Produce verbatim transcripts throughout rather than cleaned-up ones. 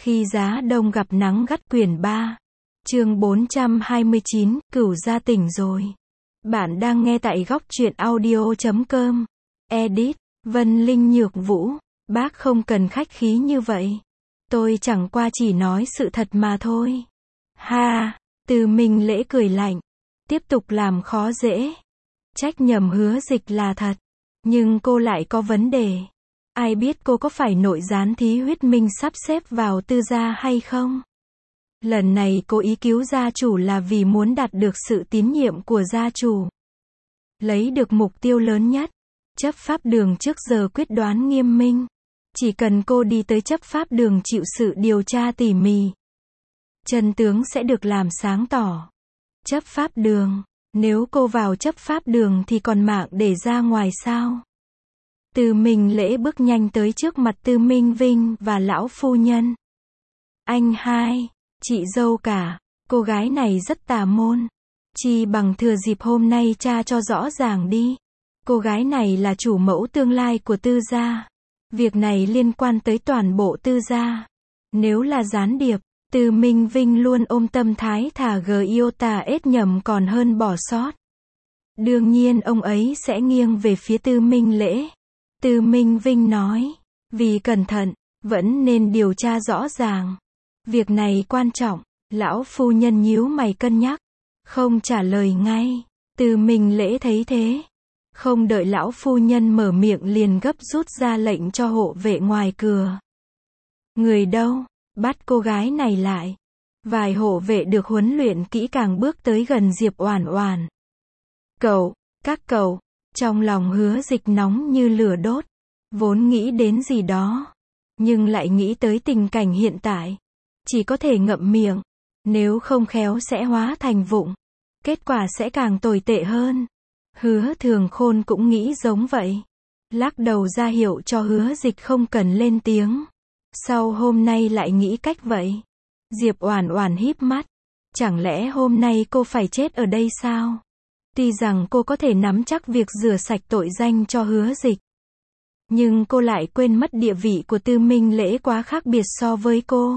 Khi giá đông gặp nắng gắt quyển ba. Chương bốn trăm hai mươi chín, Cửu gia tỉnh rồi. Bạn đang nghe tại góc truyện audio chấm com. Edit, Vân Linh Nhược Vũ. Bác không cần khách khí như vậy. Tôi chẳng qua chỉ nói sự thật mà thôi. Ha, Từ Minh Lễ cười lạnh. Tiếp tục làm khó dễ. Trách nhầm Hứa Dịch là thật. Nhưng cô lại có vấn đề. Ai biết cô có phải nội gián thí huyết minh sắp xếp vào Tư gia hay không? Lần này cô ý cứu gia chủ là vì muốn đạt được sự tín nhiệm của gia chủ. Lấy được mục tiêu lớn nhất. Chấp pháp đường trước giờ quyết đoán nghiêm minh. Chỉ cần cô đi tới chấp pháp đường chịu sự điều tra tỉ mỉ, chân tướng sẽ được làm sáng tỏ. Chấp pháp đường, nếu cô vào chấp pháp đường thì còn mạng để ra ngoài sao? Từ Minh Lễ bước nhanh tới trước mặt Tư Minh Vinh và lão phu nhân. Anh hai, chị dâu cả, cô gái này rất tà môn. Chi bằng thừa dịp hôm nay tra cho rõ ràng đi. Cô gái này là chủ mẫu tương lai của Tư gia. Việc này liên quan tới toàn bộ Tư gia. Nếu là gián điệp, Tư Minh Vinh luôn ôm tâm thái thà gờ yêu tà ết nhầm còn hơn bỏ sót. Đương nhiên ông ấy sẽ nghiêng về phía Tư Minh Lễ. Tư Minh Vinh nói, vì cẩn thận, vẫn nên điều tra rõ ràng. Việc này quan trọng. Lão phu nhân nhíu mày cân nhắc, không trả lời ngay. Tư Minh Lễ thấy thế, không đợi lão phu nhân mở miệng liền gấp rút ra lệnh cho hộ vệ ngoài cửa. Người đâu? Bắt cô gái này lại. Vài hộ vệ được huấn luyện kỹ càng bước tới gần Diệp Oản Oản. Cậu, các cậu, trong lòng Hứa Dịch nóng như lửa đốt, vốn nghĩ đến gì đó, nhưng lại nghĩ tới tình cảnh hiện tại, chỉ có thể ngậm miệng, nếu không khéo sẽ hóa thành vụng, kết quả sẽ càng tồi tệ hơn. Hứa Thường Khôn cũng nghĩ giống vậy, lắc đầu ra hiệu cho Hứa Dịch không cần lên tiếng. Sau hôm nay lại nghĩ cách vậy. Diệp Oản Oản híp mắt, chẳng lẽ hôm nay cô phải chết ở đây sao? Tuy rằng cô có thể nắm chắc việc rửa sạch tội danh cho Hứa Dịch, nhưng cô lại quên mất địa vị của Tư Minh Lễ quá khác biệt so với cô.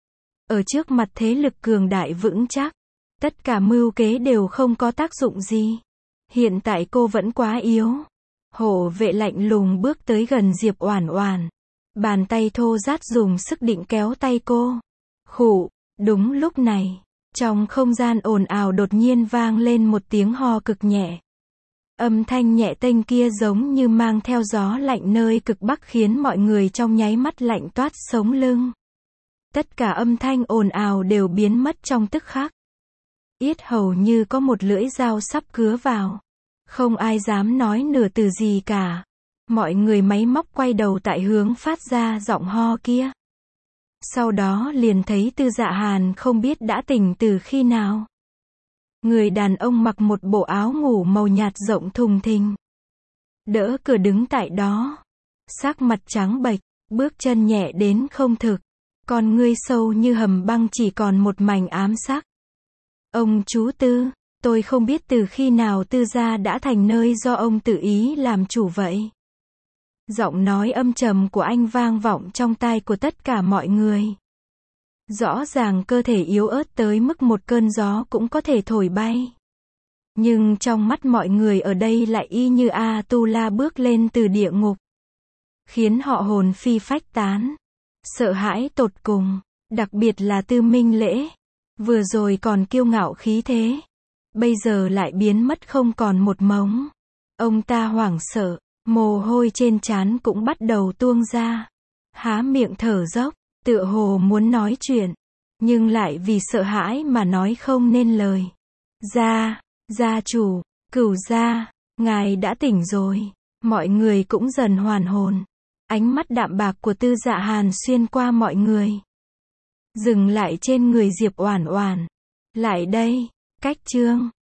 Ở trước mặt thế lực cường đại vững chắc, tất cả mưu kế đều không có tác dụng gì. Hiện tại cô vẫn quá yếu. Hộ vệ lạnh lùng bước tới gần Diệp Oản Oản, bàn tay thô rát dùng sức định kéo tay cô. Khụ, đúng lúc này, trong không gian ồn ào đột nhiên vang lên một tiếng ho cực nhẹ. Âm thanh nhẹ tênh kia giống như mang theo gió lạnh nơi cực bắc khiến mọi người trong nháy mắt lạnh toát sống lưng. Tất cả âm thanh ồn ào đều biến mất trong tức khắc. Yết hầu như có một lưỡi dao sắp cứa vào. Không ai dám nói nửa từ gì cả. Mọi người máy móc quay đầu tại hướng phát ra giọng ho kia. Sau đó liền thấy Tư Dạ Hàn không biết đã tỉnh từ khi nào. Người đàn ông mặc một bộ áo ngủ màu nhạt rộng thùng thình, đỡ cửa đứng tại đó, sắc mặt trắng bệch, bước chân nhẹ đến không thực, con ngươi sâu như hầm băng chỉ còn một mảnh ám sắc. Ông chú Tư, tôi không biết từ khi nào Tư gia đã thành nơi do ông tự ý làm chủ vậy. Giọng nói âm trầm của anh vang vọng trong tai của tất cả mọi người. Rõ ràng cơ thể yếu ớt tới mức một cơn gió cũng có thể thổi bay. Nhưng trong mắt mọi người ở đây lại y như A-tu-la bước lên từ địa ngục, khiến họ hồn phi phách tán, sợ hãi tột cùng, đặc biệt là Tư Minh Lễ. Vừa rồi còn kiêu ngạo khí thế, bây giờ lại biến mất không còn một mống. Ông ta hoảng sợ, mồ hôi trên trán cũng bắt đầu tuôn ra, há miệng thở dốc, tựa hồ muốn nói chuyện, nhưng lại vì sợ hãi mà nói không nên lời. Gia, gia chủ, Cửu gia, ngài đã tỉnh rồi. Mọi người cũng dần hoàn hồn. Ánh mắt đạm bạc của Tư Dạ Hàn xuyên qua mọi người, dừng lại trên người Diệp Oản Oản. Lại đây, Cách Trương,